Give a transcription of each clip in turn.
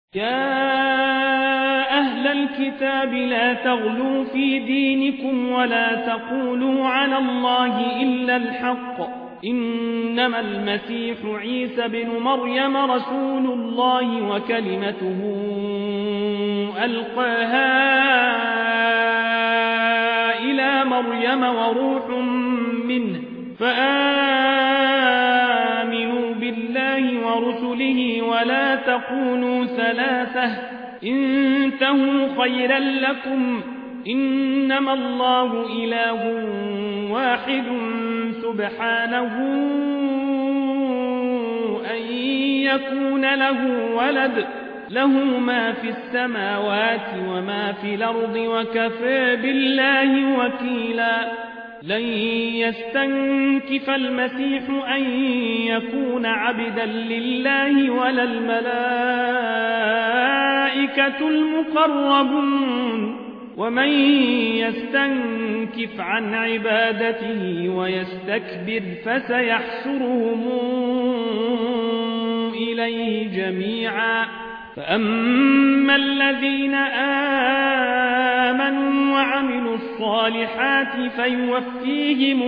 يا أهل الكتاب لا تغلوا في دينكم ولا تقولوا على الله إلا الحق إنما المسيح عيسى بن مريم رسول الله وكلمته ألقاها إلى مريم وروح منه فآمنوا بالله ورسله ولا تقولوا ثلاثة انتهوا خيرا لكم إنما الله إله واحد سبحانه أن يكون له ولد له ما في السماوات وما في الأرض وكفى بالله وكيلا لن يستنكف المسيح أن يكون عبدا لله ولا الملائكة المقربون ومن يستنكف عن عبادته ويستكبر فسيحشرهم إليه جميعا فأما الذين آمنوا وعملوا الصالحات فيوفيهم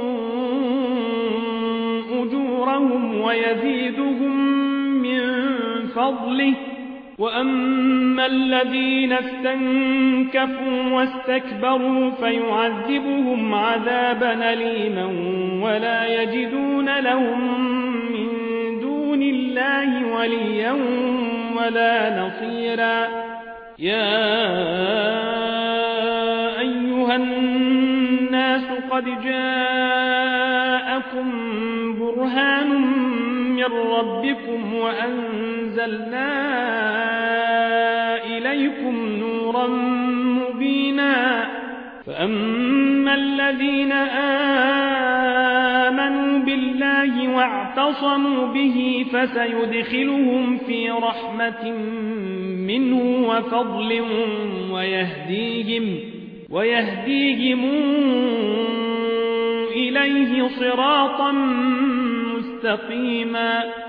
أجورهم ويزيدهم من فضله وأما الذين استنكفوا واستكبروا فيعذبهم عذابا أليما ولا يجدون لهم من دون الله وليا ولا نصيرا يا أيها الناس قد جاءكم برهان من ربكم وأنزلنا إليكم نورا مبينا فأما الذين آمنوا بالله واعتصموا به فسيدخلهم في رحمة منه وفضل ويهديهم إليه صراطا مستقيما